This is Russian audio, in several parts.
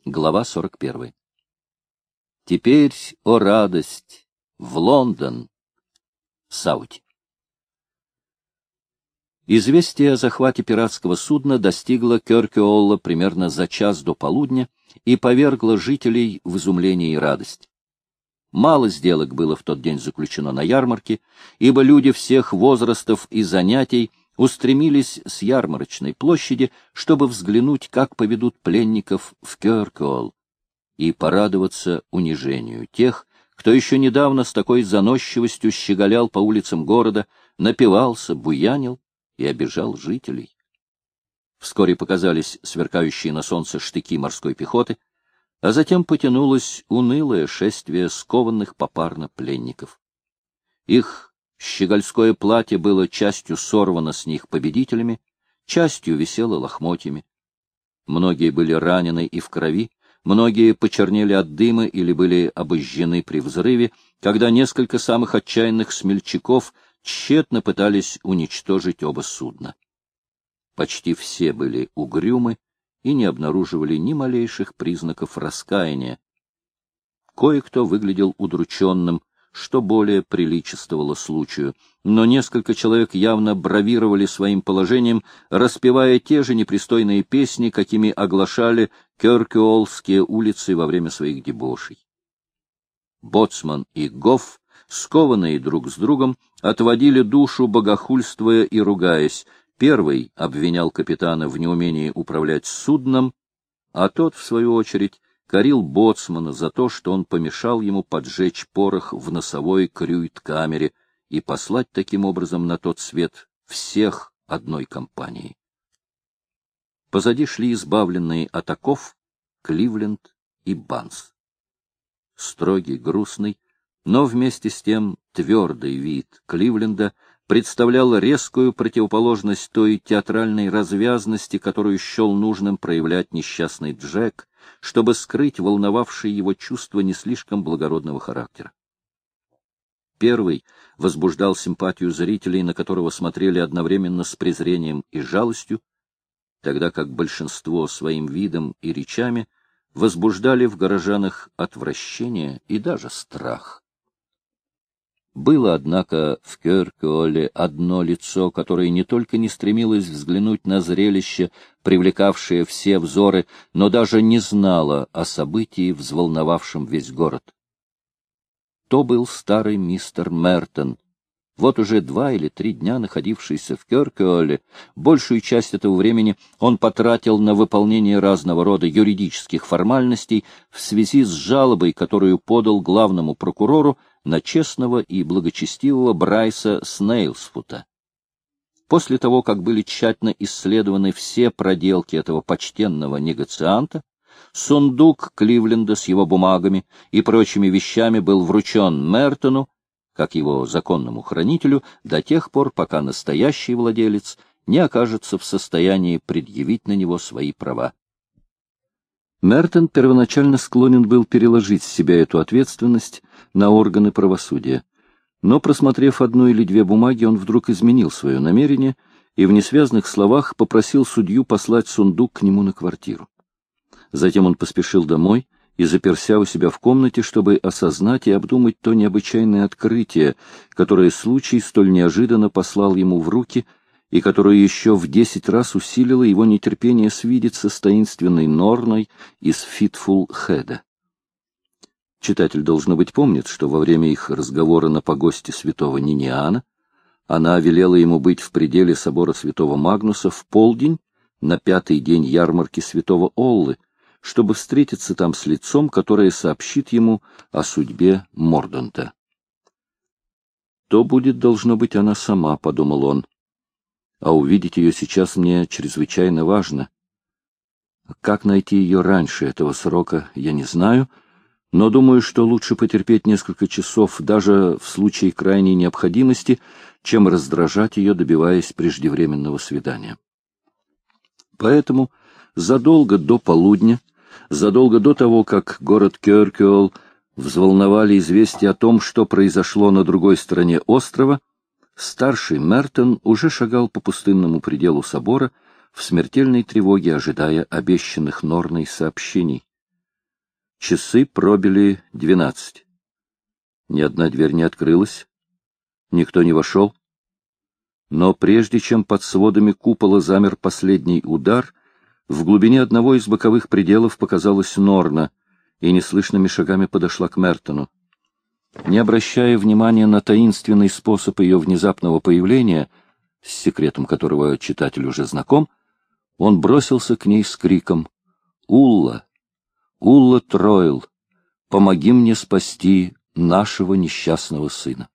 Глава 41. Теперь, о радость, в Лондон. Саути. Известие о захвате пиратского судна достигло Кёркеолла примерно за час до полудня и повергло жителей в изумление и радость. Мало сделок было в тот день заключено на ярмарке, ибо люди всех возрастов и занятий устремились с ярмарочной площади, чтобы взглянуть, как поведут пленников в Кёркеолл, и порадоваться унижению тех, кто еще недавно с такой заносчивостью щеголял по улицам города, напивался, буянил и обижал жителей. Вскоре показались сверкающие на солнце штыки морской пехоты, а затем потянулось унылое шествие скованных попарно пленников. Их щегольское платье было частью сорвано с них победителями, частью висело лохмотьями. Многие были ранены и в крови, многие почернели от дыма или были обожжены при взрыве, когда несколько самых отчаянных смельчаков тщетно пытались уничтожить оба судна. Почти все были угрюмы и не обнаруживали ни малейших признаков раскаяния. Кое-кто выглядел удрученным, что более приличествовало случаю, но несколько человек явно бравировали своим положением, распевая те же непристойные песни, какими оглашали кёркеоллские улицы во время своих дебошей. Боцман и Гофф, скованные друг с другом, отводили душу, богохульствуя и ругаясь. Первый обвинял капитана в неумении управлять судном, а тот, в свою очередь, корил боцмана за то, что он помешал ему поджечь порох в носовой крюйт-камере и послать таким образом на тот свет всех одной компании. Позади шли избавленные от оков Кливленд и Банс. Строгий, грустный, но вместе с тем твердый вид Кливленда представлял резкую противоположность той театральной развязности, которую счел нужным проявлять несчастный Джек, чтобы скрыть волновавшие его чувства не слишком благородного характера. Первый возбуждал симпатию зрителей, на которого смотрели одновременно с презрением и жалостью, тогда как большинство своим видом и речами возбуждали в горожанах отвращение и даже страх. Было, однако, в Кёркеолле одно лицо, которое не только не стремилось взглянуть на зрелище, привлекавшее все взоры, но даже не знало о событии, взволновавшем весь город. То был старый мистер Мертон, вот уже 2 или 3 дня находившийся в Кёркеолле. Большую часть этого времени он потратил на выполнение разного рода юридических формальностей в связи с жалобой, которую подал главному прокурору на честного и благочестивого Брайса Снейлсфута. После того, как были тщательно исследованы все проделки этого почтенного негацианта, сундук Кливленда с его бумагами и прочими вещами был вручен Мертону, как его законному хранителю, до тех пор, пока настоящий владелец не окажется в состоянии предъявить на него свои права. Мертон первоначально склонен был переложить с себя эту ответственность на органы правосудия, но, просмотрев 1 или 2 бумаги, он вдруг изменил свое намерение и в несвязных словах попросил судью послать сундук к нему на квартиру. Затем он поспешил домой и заперся у себя в комнате, чтобы осознать и обдумать то необычайное открытие, которое случай столь неожиданно послал ему в руки и которое еще в 10 раз усилило его нетерпение свидеться с таинственной Норной из Фитфул-Хеда. Читатель, должно быть, помнит, что во время их разговора на погосте святого Ниниана она велела ему быть в пределе собора святого Магнуса в полдень на 5-й день ярмарки святого Оллы, чтобы встретиться там с лицом, которое сообщит ему о судьбе Мордонта. «То будет, должно быть, она сама», — подумал он. «А увидеть ее сейчас мне чрезвычайно важно. Как найти ее раньше этого срока, я не знаю, но думаю, что лучше потерпеть несколько часов, даже в случае крайней необходимости, чем раздражать ее, добиваясь преждевременного свидания». Поэтому задолго до полудня, задолго до того, как город Кёркеолл взволновали известия о том, что произошло на другой стороне острова, старший Мертон уже шагал по пустынному пределу собора в смертельной тревоге, ожидая обещанных Норной сообщений. Часы пробили 12. Ни одна дверь не открылась, никто не вошел. Но прежде чем под сводами купола замер последний удар, в глубине одного из боковых пределов показалась Норна и неслышными шагами подошла к Мертону. Не обращая внимания на таинственный способ ее внезапного появления, с секретом которого читатель уже знаком, он бросился к ней с криком: «Улла! Улла Тройл! Помоги мне спасти нашего несчастного сына!»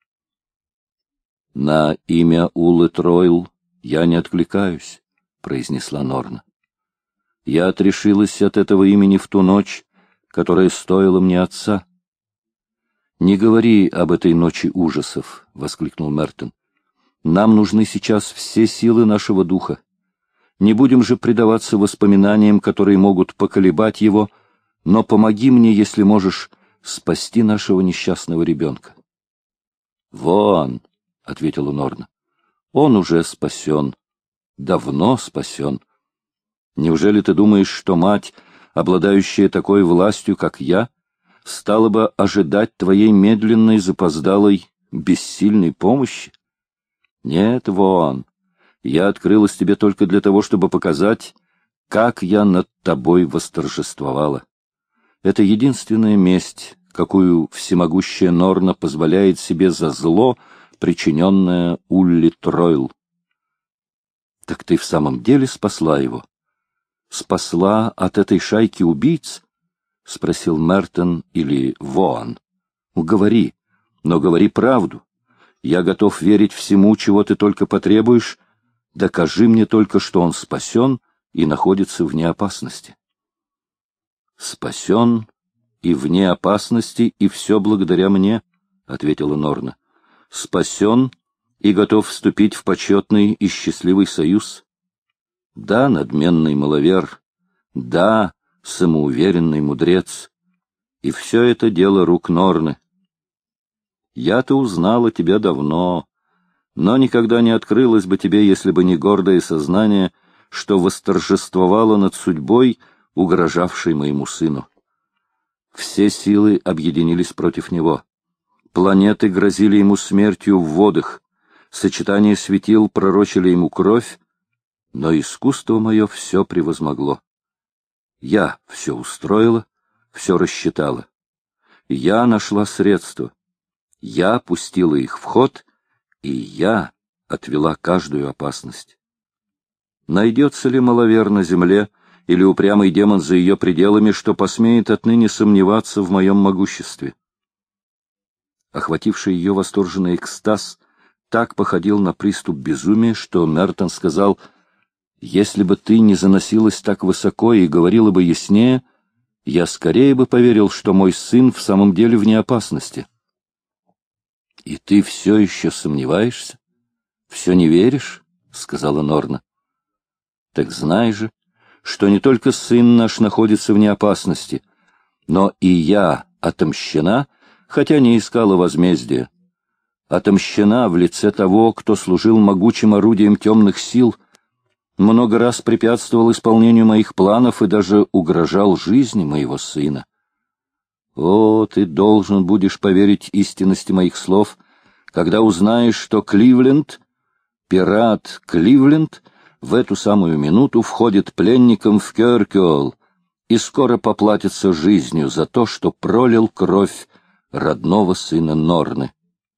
«На имя Уллы Тройл я не откликаюсь», — произнесла Норна. «Я отрешилась от этого имени в ту ночь, которая стоила мне отца». «Не говори об этой ночи ужасов», — воскликнул Мертон. «Нам нужны сейчас все силы нашего духа. Не будем же предаваться воспоминаниям, которые могут поколебать его, но помоги мне, если можешь, спасти нашего несчастного ребенка». «Вон», — ответила Норна, — «он уже спасен, давно спасен. Неужели ты думаешь, что мать, обладающая такой властью, как я, стала бы ожидать твоей медленной, запоздалой, бессильной помощи? Нет, Вон, я открылась тебе только для того, чтобы показать, как я над тобой восторжествовала. Это единственная месть, какую всемогущая Норна позволяет себе за зло, причиненное Улли Тройл. Так ты в самом деле спасла его? Спасла от этой шайки убийц? — спросил Мертон или Воан. — Говори, но говори правду. Я готов верить всему, чего ты только потребуешь. Докажи мне только, что он спасен и находится вне опасности. — Спасен и вне опасности, и все благодаря мне, — ответила Норна. — Спасен и готов вступить в почетный и счастливый союз. Да, надменный маловер, да, самоуверенный мудрец. И все это дело рук Норны. Я-то узнала тебя давно, но никогда не открылась бы тебе, если бы не гордое сознание, что восторжествовало над судьбой, угрожавшей моему сыну. Все силы объединились против него. Планеты грозили ему смертью в водах, сочетание светил пророчили ему кровь, но искусство мое все превозмогло. Я все устроила, все рассчитала. Я нашла средства. Я пустила их в ход, и я отвела каждую опасность. Найдется ли маловер на земле или упрямый демон за ее пределами, что посмеет отныне сомневаться в моем могуществе? Охвативший ее восторженный экстаз так походил на приступ безумия, что Мертон сказал: «Если бы ты не заносилась так высоко и говорила бы яснее, я скорее бы поверил, что мой сын в самом деле вне опасности». — И ты все еще сомневаешься? Все не веришь? — сказала Норна. — Так знай же, что не только сын наш находится вне опасности, но и я отомщена, хотя не искала возмездия. Отомщена в лице того, кто служил могучим орудием темных сил, много раз препятствовал исполнению моих планов и даже угрожал жизни моего сына. О, ты должен будешь поверить истинности моих слов, когда узнаешь, что Кливленд, пират Кливленд, в эту самую минуту входит пленником в Кёркёл и скоро поплатится жизнью за то, что пролил кровь родного сына Норны.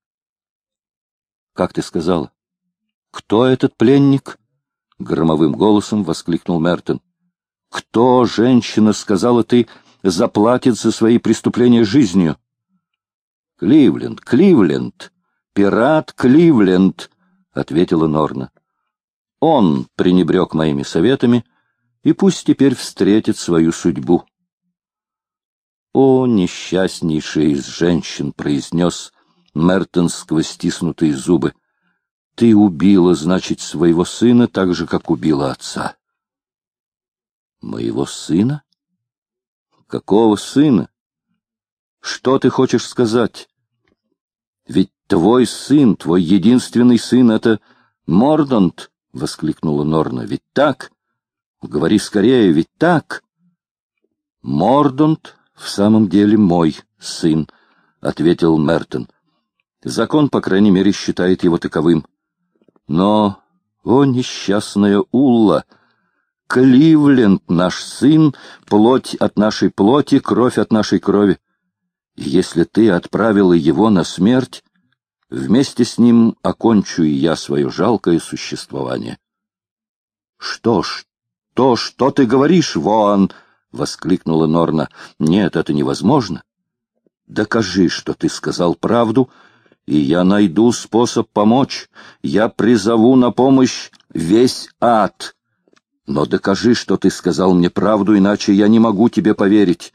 — Как ты сказала? Кто этот пленник? — громовым голосом воскликнул Мертон. — Кто, женщина, сказала ты, заплатит за свои преступления жизнью? — Кливленд, Кливленд, пират Кливленд, — ответила Норна. — Он пренебрег моими советами, и пусть теперь встретит свою судьбу. — О, несчастнейшая из женщин, — произнес Мертон сквозь стиснутые зубы, — ты убила, значит, своего сына так же, как убила отца. — Моего сына? Какого сына? Что ты хочешь сказать? Ведь твой сын, твой единственный сын — это Мордонт, — воскликнула Норна. — Ведь так? Говори скорее, ведь так? — Мордонт, — В самом деле мой сын, — ответил Мертон. Закон, по крайней мере, считает его таковым. Но, о несчастная Улла, Кливленд наш сын, плоть от нашей плоти, кровь от нашей крови. И если ты отправила его на смерть, вместе с ним окончу и я свое жалкое существование. — Что ты говоришь, Воан? — воскликнула Норна. — Нет, это невозможно. Докажи, что ты сказал правду, и я найду способ помочь. Я призову на помощь весь ад. Но докажи, что ты сказал мне правду, иначе я не могу тебе поверить.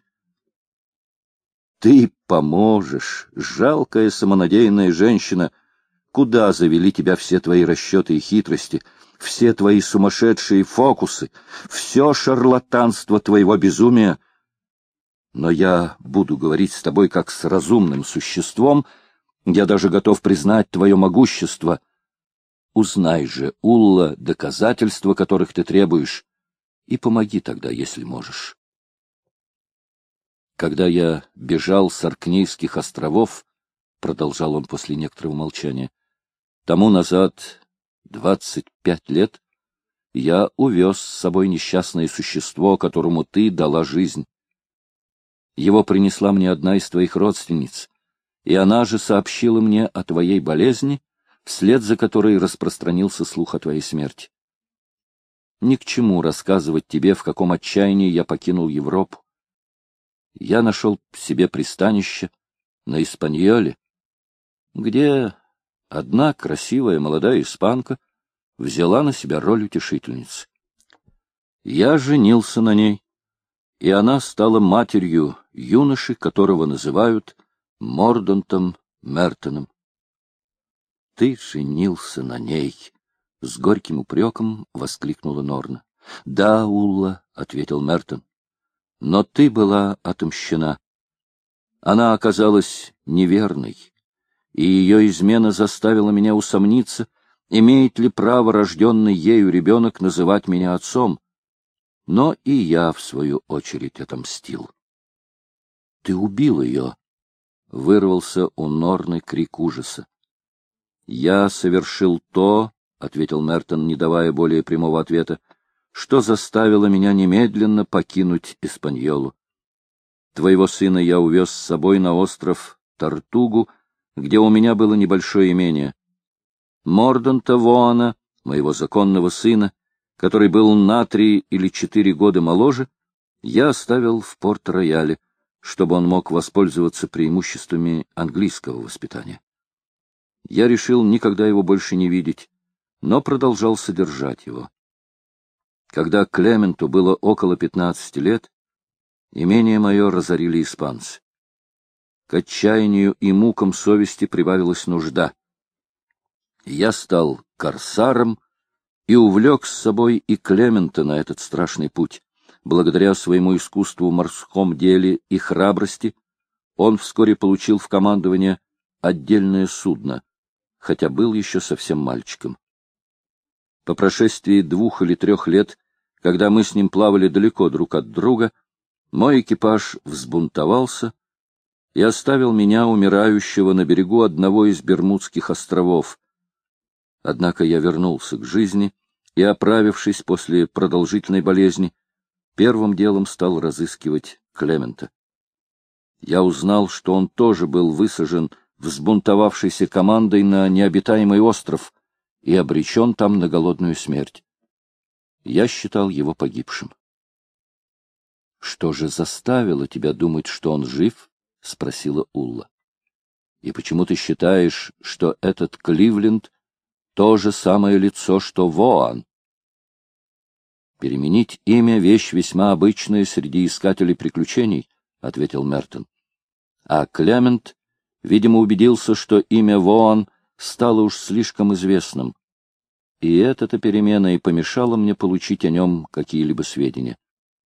Ты поможешь, жалкая самонадеянная женщина. Куда завели тебя все твои расчеты и хитрости, все твои сумасшедшие фокусы, все шарлатанство твоего безумия? Но я буду говорить с тобой как с разумным существом, я даже готов признать твое могущество. Узнай же, Улла, доказательства, которых ты требуешь, и помоги тогда, если можешь. Когда я бежал с Оркнейских островов, — продолжал он после некоторого молчания, — тому назад 25 лет, я увез с собой несчастное существо, которому ты дала жизнь. Его принесла мне одна из твоих родственниц, и она же сообщила мне о твоей болезни, вслед за которой распространился слух о твоей смерти. Ни к чему рассказывать тебе, в каком отчаянии я покинул Европу. Я нашел себе пристанище на Испаньоле, где одна красивая молодая испанка взяла на себя роль утешительницы. Я женился на ней, и она стала матерью юноши, которого называют Мордантом Мертоном. — Ты женился на ней! — с горьким упреком воскликнула Норна. — Да, Улла, — ответил Мертон. — Но ты была отомщена. Она оказалась неверной, и ее измена заставила меня усомниться, имеет ли право рожденный ею ребенок называть меня отцом. Но и я, в свою очередь, отомстил. — Ты убил ее! — вырвался у Норны крик ужаса. — Я совершил то, — ответил Мертон, не давая более прямого ответа, — что заставило меня немедленно покинуть Испаньолу. Твоего сына я увез с собой на остров Тартугу, где у меня было небольшое имение. Морданта Воана, моего законного сына, который был на 3 или 4 года моложе, я оставил в Порт-Рояле, чтобы он мог воспользоваться преимуществами английского воспитания. Я решил никогда его больше не видеть, но продолжал содержать его. Когда Клементу было около 15 лет, имение мое разорили испанцы. К отчаянию и мукам совести прибавилась нужда. Я стал корсаром и увлек с собой и Клемента на этот страшный путь. Благодаря своему искусству в морском деле и храбрости он вскоре получил в командование отдельное судно, хотя был еще совсем мальчиком. По прошествии 2 или 3 лет, когда мы с ним плавали далеко друг от друга, мой экипаж взбунтовался и оставил меня умирающего на берегу одного из Бермудских островов. Однако я вернулся к жизни и, оправившись после продолжительной болезни, первым делом стал разыскивать Клемента. Я узнал, что он тоже был высажен взбунтовавшейся командой на необитаемый остров и обречен там на голодную смерть. Я считал его погибшим. — Что же заставило тебя думать, что он жив? — спросила Улла. — И почему ты считаешь, что этот Кливленд — то же самое лицо, что Воан? Переменить имя — вещь весьма обычная среди искателей приключений, — ответил Мертон. А Клемент, видимо, убедился, что имя Воан стало уж слишком известным. И эта-то перемена и помешала мне получить о нем какие-либо сведения.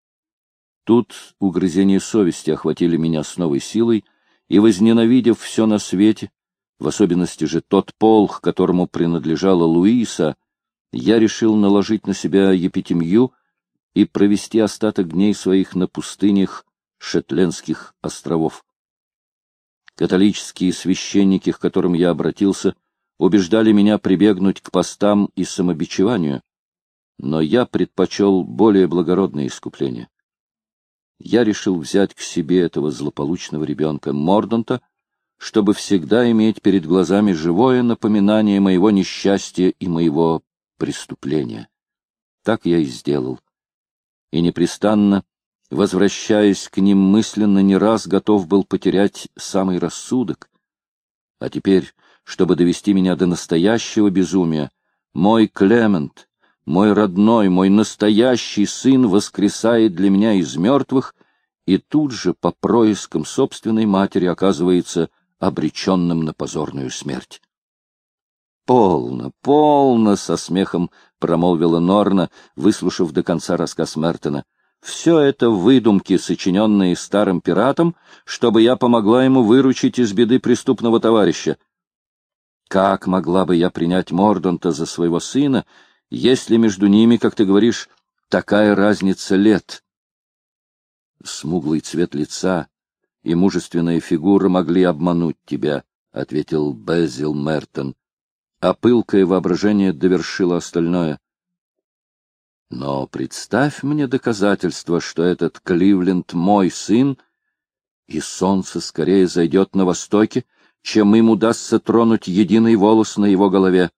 Тут угрызения совести охватили меня с новой силой, и, возненавидев все на свете, в особенности же тот полк, которому принадлежала Луиса, я решил наложить на себя епитемью и провести остаток дней своих на пустынях Шетландских островов. Католические священники, к которым я обратился, убеждали меня прибегнуть к постам и самобичеванию, но я предпочел более благородное искупление. Я решил взять к себе этого злополучного ребенка Морданта, чтобы всегда иметь перед глазами живое напоминание моего несчастья и моего преступления. Так я и сделал. И непрестанно, возвращаясь к ним мысленно, не раз готов был потерять самый рассудок. А теперь, чтобы довести меня до настоящего безумия, мой Клемент, мой родной, мой настоящий сын воскресает для меня из мертвых и тут же по проискам собственной матери оказывается обреченным на позорную смерть. «Полно, полно!» — со смехом промолвила Норна, выслушав до конца рассказ Мертона. «Все это выдумки, сочиненные старым пиратом, чтобы я помогла ему выручить из беды преступного товарища. Как могла бы я принять Морданта за своего сына, если между ними, как ты говоришь, такая разница лет?» «Смуглый цвет лица и мужественная фигура могли обмануть тебя», — ответил Безил Мертон, а пылкое воображение довершило остальное. «Но представь мне доказательство, что этот Кливленд мой сын, и солнце скорее зайдет на востоке, чем им удастся тронуть единый волос на его голове.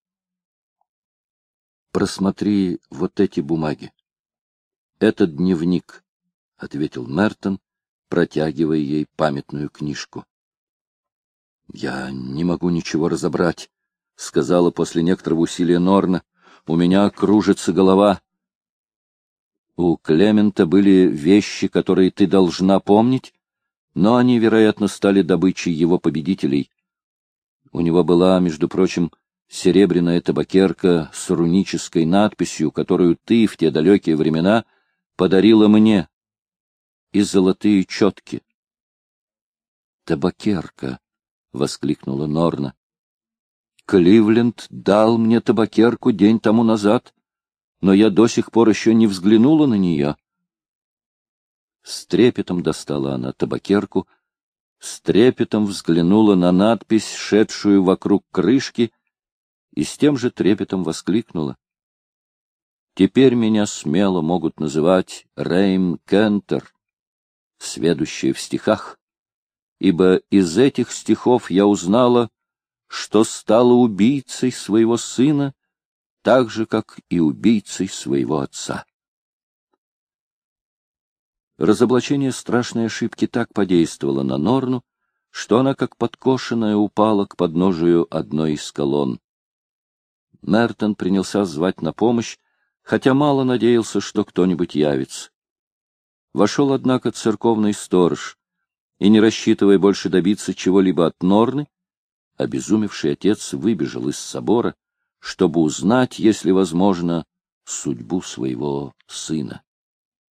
Просмотри вот эти бумаги. Это дневник», — ответил Мертон, протягивая ей памятную книжку. «Я не могу ничего разобрать», — сказала после некоторого усилия Норна. «У меня кружится голова». «У Клемента были вещи, которые ты должна помнить, но они, вероятно, стали добычей его победителей. У него была, между прочим, серебряная табакерка с рунической надписью, которую ты в те далекие времена подарила мне, и золотые четки». «Табакерка!» — воскликнула Норна. «Кливленд дал мне табакерку день тому назад, но я до сих пор еще не взглянула на нее». С трепетом достала она табакерку, с трепетом взглянула на надпись, шедшую вокруг крышки, и с тем же трепетом воскликнула: «Теперь меня смело могут называть Рейм Кентер, сведущая в стихах, ибо из этих стихов я узнала, что стала убийцей своего сына, так же, как и убийцей своего отца». Разоблачение страшной ошибки так подействовало на Норну, что она, как подкошенная, упала к подножию одной из колонн. Мертон принялся звать на помощь, хотя мало надеялся, что кто-нибудь явится. Вошел, однако, церковный сторож, и, не рассчитывая больше добиться чего-либо от Норны, обезумевший отец выбежал из собора, чтобы узнать, если возможно, судьбу своего сына.